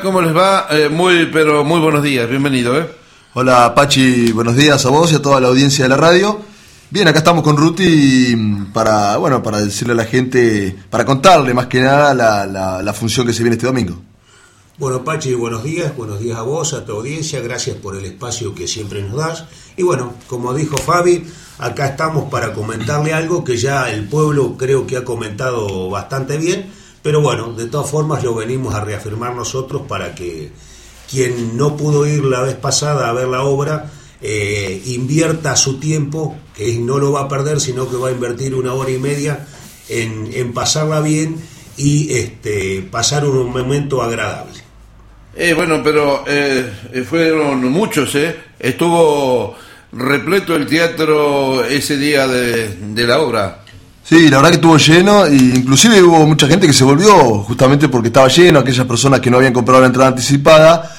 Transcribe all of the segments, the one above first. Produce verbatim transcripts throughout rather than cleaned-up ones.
¿Cómo les va? Eh, muy, pero muy buenos días, bienvenido, ¿eh? Hola Pachi, buenos días a vos y a toda la audiencia de la radio. Bien, acá estamos con Ruti para, bueno, para decirle a la gente, para contarle más que nada la, la, la función que se viene este domingo. Bueno, Pachi, buenos días, buenos días a vos, a tu audiencia, gracias por el espacio que siempre nos das. Y bueno, como dijo Fabi, acá estamos para comentarle algo que ya el pueblo creo que ha comentado bastante bien, pero bueno, de todas formas lo venimos a reafirmar nosotros para que quien no pudo ir la vez pasada a ver la obra, eh, invierta su tiempo, que no lo va a perder, sino que va a invertir una hora y media en, en pasarla bien y este, pasar un momento agradable. Eh, bueno, pero eh, fueron muchos, ¿eh? Estuvo repleto el teatro ese día de, de la obra. Sí, la verdad que estuvo lleno, e inclusive hubo mucha gente que se volvió justamente porque estaba lleno, aquellas personas que no habían comprado la entrada anticipada,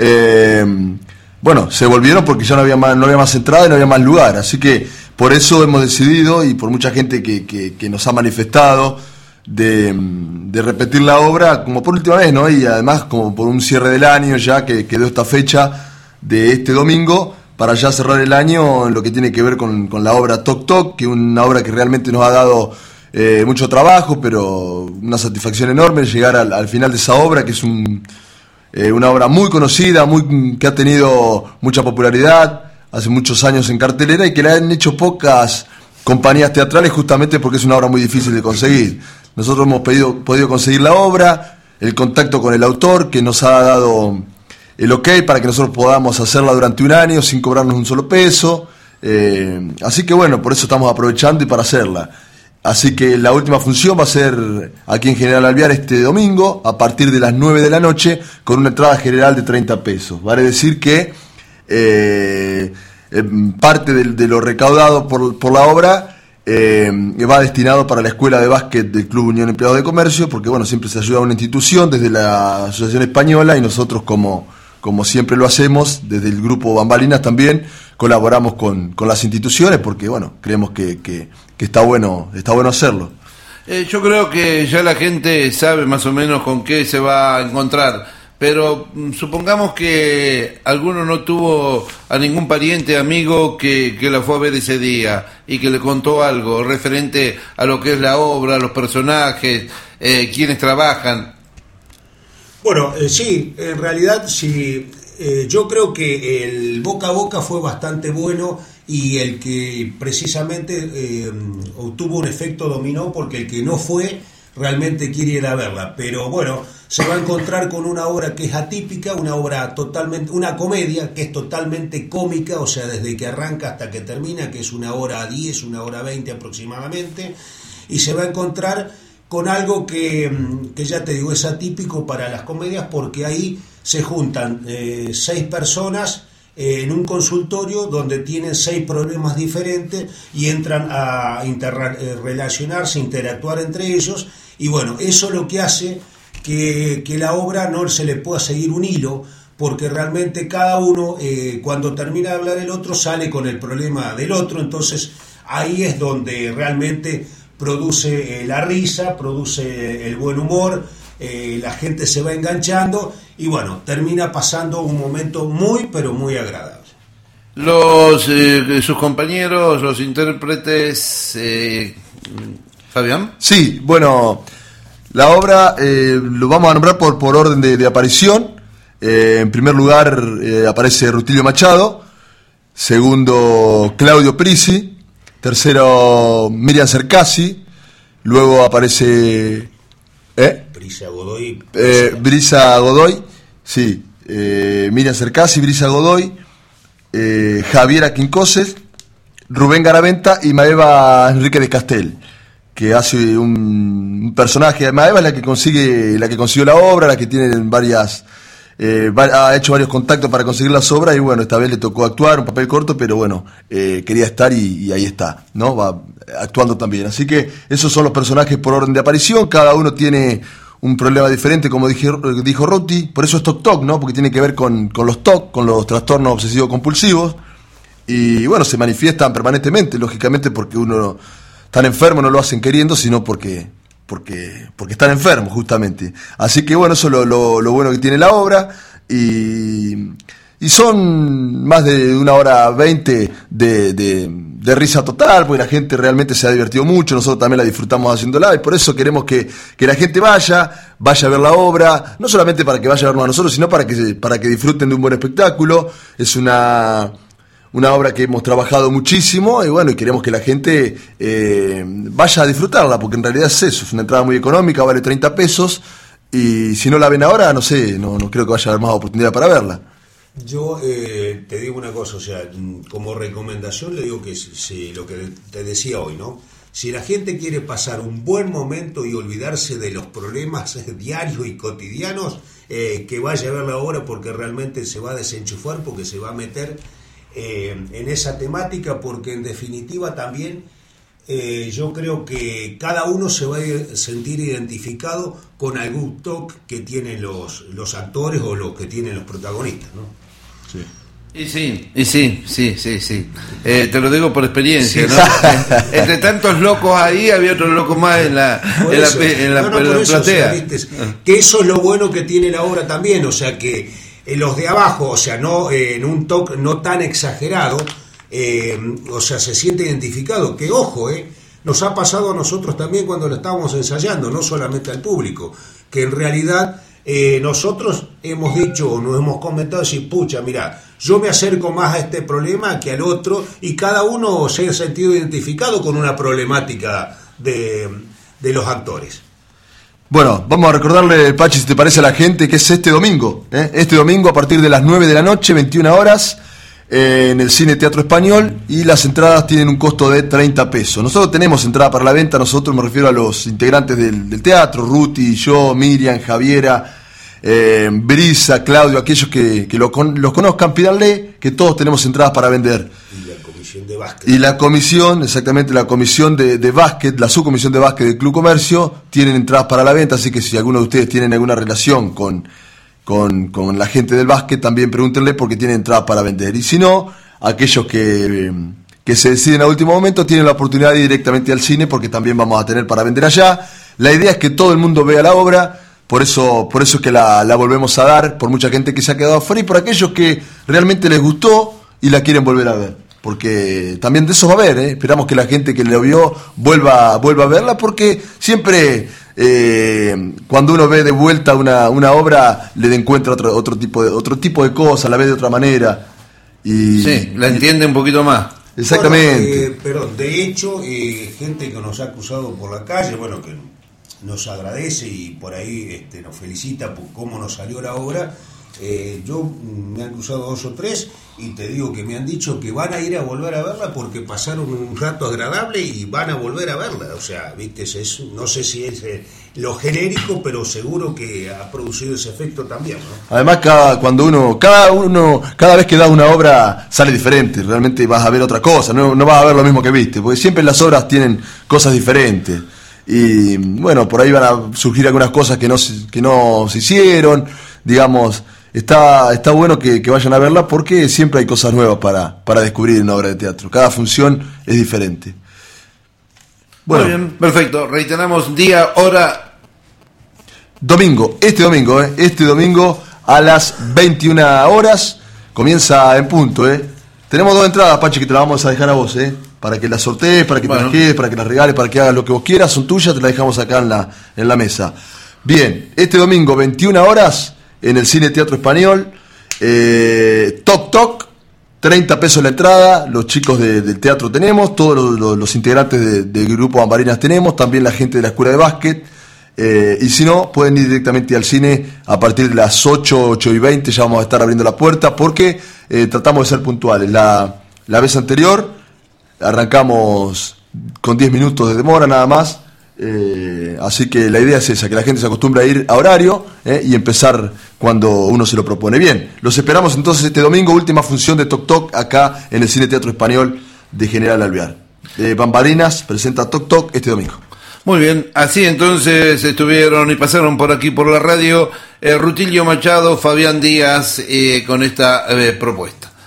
eh, bueno, se volvieron porque ya no había más, no había más entrada y no había más lugar, así que por eso hemos decidido, y por mucha gente que, que, que nos ha manifestado, de, de repetir la obra como por última vez, ¿no? Y además como por un cierre del año ya que quedó esta fecha de este domingo, para ya cerrar el año en lo que tiene que ver con, con la obra Toc Toc, que es una obra que realmente nos ha dado eh, mucho trabajo, pero una satisfacción enorme llegar al, al final de esa obra, que es un, eh, una obra muy conocida, muy, que ha tenido mucha popularidad, hace muchos años en cartelera, y que la han hecho pocas compañías teatrales justamente porque es una obra muy difícil de conseguir. Nosotros hemos pedido, podido conseguir la obra, el contacto con el autor, que nos ha dado el ok para que nosotros podamos hacerla durante un año sin cobrarnos un solo peso, eh, así que bueno, por eso estamos aprovechando y para hacerla. Así que la última función va a ser aquí en General Alvear este domingo a partir de las nueve de la noche con una entrada general de treinta pesos. Vale decir que eh, eh, parte de, de lo recaudado por, por la obra eh, va destinado para la escuela de básquet del Club Unión Empleados de Comercio, porque bueno, siempre se ayuda a una institución desde la Asociación Española, y nosotros como como siempre lo hacemos, desde el grupo Bambalinas también colaboramos con, con las instituciones, porque bueno, creemos que, que, que está bueno, está bueno hacerlo. Eh, yo creo que ya la gente sabe más o menos con qué se va a encontrar, pero mm, supongamos que alguno no tuvo a ningún pariente, amigo que, que la fue a ver ese día y que le contó algo referente a lo que es la obra, los personajes, eh, quienes trabajan. Bueno, eh, sí, en realidad sí, eh, yo creo que el boca a boca fue bastante bueno, y el que precisamente eh, obtuvo un efecto dominó, porque el que no fue realmente quiere ir a verla, pero bueno, se va a encontrar con una obra que es atípica, una obra totalmente, una comedia que es totalmente cómica, o sea, desde que arranca hasta que termina, que es una hora diez, una hora veinte aproximadamente, y se va a encontrar con algo que, que ya te digo, es atípico para las comedias, porque ahí se juntan eh, seis personas eh, en un consultorio donde tienen seis problemas diferentes y entran a interrelacionarse, interactuar entre ellos, y bueno, eso es lo que hace que, que la obra no se le pueda seguir un hilo, porque realmente cada uno, eh, cuando termina de hablar el otro, sale con el problema del otro, entonces ahí es donde realmente produce eh, la risa, produce el buen humor, eh, la gente se va enganchando y bueno, termina pasando un momento muy pero muy agradable. Los eh, sus compañeros, los intérpretes, eh, Fabián. Sí, bueno, la obra eh, lo vamos a nombrar por, por orden de, de aparición. Eh, en primer lugar eh, aparece Rutilio Machado, segundo Claudio Prisi, tercero Miriam Cercasi, luego aparece ¿eh? Brisa Godoy. Eh, Brisa Godoy, sí, eh, Miriam Cercasi, Brisa Godoy, eh, Javiera Quincoses, Rubén Garaventa y Maeva Enrique de Castel, que hace un, un personaje. Maeva es la que consigue, la que consiguió la obra, la que tiene varias Eh, ha hecho varios contactos para conseguir las obras, y bueno, esta vez le tocó actuar, un papel corto, pero bueno, eh, quería estar y, y ahí está, ¿no? Va actuando también. Así que esos son los personajes por orden de aparición, cada uno tiene un problema diferente, como dije, dijo Ruti, por eso es Toc Toc, ¿no? Porque tiene que ver con, con los T O C, con los trastornos obsesivos compulsivos, y bueno, se manifiestan permanentemente, lógicamente, porque uno tan enfermo no lo hacen queriendo, sino porque porque, porque están enfermos justamente. Así que bueno, eso es lo, lo, lo bueno que tiene la obra, y, y son más de una hora veinte de, de, de risa total, porque la gente realmente se ha divertido mucho, nosotros también la disfrutamos haciéndola, y por eso queremos que, que la gente vaya, vaya a ver la obra, no solamente para que vaya a vernos a nosotros, sino para que, para que disfruten de un buen espectáculo. Es una... una obra que hemos trabajado muchísimo, y bueno, y queremos que la gente eh, vaya a disfrutarla, porque en realidad es eso, es una entrada muy económica, vale treinta pesos, y si no la ven ahora, no sé, no, no creo que vaya a haber más oportunidad para verla. Yo eh, te digo una cosa, o sea, como recomendación le digo que si, si lo que te decía hoy, ¿no? Si la gente quiere pasar un buen momento y olvidarse de los problemas diarios y cotidianos, eh, que vaya a ver la obra, porque realmente se va a desenchufar, porque se va a meter Eh, en esa temática, porque en definitiva también eh, yo creo que cada uno se va a sentir identificado con algún toque que tienen los, los actores o los que tienen los protagonistas, ¿no? Sí. Y sí, y sí, sí, sí, sí. Eh, te lo digo por experiencia, Sí. ¿no? Entre tantos locos ahí había otros locos más en la, en la, en la, no, no, en la por eso, platea. o sea, ¿viste? Que eso es lo bueno que tiene la obra también, o sea que eh, los de abajo, o sea, no eh, en un toque no tan exagerado, eh, o sea, se siente identificado. Que ojo, eh, nos ha pasado a nosotros también cuando lo estábamos ensayando, no solamente al público, que en realidad eh, nosotros hemos dicho o nos hemos comentado, decir, pucha, mira, yo me acerco más a este problema que al otro, y cada uno se ha sentido identificado con una problemática de, de los actores. Bueno, vamos a recordarle, Pachi, si te parece a la gente, que es este domingo, ¿eh? Este domingo a partir de las nueve de la noche, veintiuna horas, eh, en el Cine Teatro Español, y las entradas tienen un costo de treinta pesos. Nosotros tenemos entrada para la venta, nosotros me refiero a los integrantes del, del teatro, Ruti, yo, Miriam, Javiera, eh, Brisa, Claudio, aquellos que, que lo con, los conozcan, pídanle que todos tenemos entradas para vender. Y la comisión de básquet. Y la comisión, exactamente, la comisión de, de básquet, la subcomisión de básquet del Club Comercio, tienen entradas para la venta, así que si alguno de ustedes tienen alguna relación con, con, con la gente del básquet, también pregúntenle porque tienen entradas para vender. Y si no, aquellos que, que se deciden a último momento tienen la oportunidad de ir directamente al cine, porque también vamos a tener para vender allá. La idea es que todo el mundo vea la obra, por eso, por eso es que la, la volvemos a dar, por mucha gente que se ha quedado afuera y por aquellos que realmente les gustó y la quieren volver a ver. Porque también de eso va a haber, ¿eh? Esperamos que la gente que lo vio vuelva, vuelva a verla, porque siempre eh, cuando uno ve de vuelta una, una obra le encuentra otro, otro, tipo de, otro tipo de cosas, la ve de otra manera. Y, Sí, la entiende un poquito más. Exactamente. Bueno, eh, perdón, de hecho, eh, gente que nos ha acusado por la calle, bueno, que nos agradece y por ahí este, nos felicita por cómo nos salió la obra. Eh, yo me han cruzado dos o tres y te digo que me han dicho que van a ir a volver a verla porque pasaron un rato agradable y van a volver a verla. O sea, viste, es, no sé si es eh, lo genérico, pero seguro que ha producido ese efecto también, ¿no? Además, cada, cuando uno, cada uno, cada vez que da una obra sale diferente, realmente vas a ver otra cosa, no, no vas a ver lo mismo que viste, porque siempre las obras tienen cosas diferentes. Y bueno, por ahí van a surgir algunas cosas que no, que no se hicieron, digamos. Está, está bueno que, que vayan a verla porque siempre hay cosas nuevas para, para descubrir en una obra de teatro. Cada función es diferente. Bueno, Muy bien, perfecto. Reiteramos día, hora. Domingo, este domingo, ¿eh? Este domingo a las veintiuna horas comienza en punto, ¿eh? Tenemos dos entradas, Pachi, que te las vamos a dejar a vos, ¿eh? Para que las sortees, para que Bueno. te las quedes, para que las regales, para que hagas lo que vos quieras. Son tuyas, te las dejamos acá en la, en la mesa. Bien, este domingo, veintiuna horas, en el Cine Teatro Español, eh, Toc Toc, treinta pesos la entrada, los chicos de, del teatro tenemos, todos los, los, los integrantes de, del grupo Bambalinas tenemos, también la gente de la escuela de básquet, eh, y si no, pueden ir directamente al cine a partir de las ocho, ocho y veinte, ya vamos a estar abriendo la puerta, porque eh, tratamos de ser puntuales. La, la vez anterior arrancamos con diez minutos de demora nada más, Eh, así que la idea es esa, que la gente se acostumbre a ir a horario eh, y empezar cuando uno se lo propone. Bien, los esperamos entonces este domingo, última función de Toc Toc acá en el Cine Teatro Español de General Alvear. eh, Bambalinas presenta Toc Toc este domingo. Muy bien, así entonces estuvieron y pasaron por aquí por la radio eh, Rutilio Machado, Fabián Díaz eh, con esta eh, propuesta.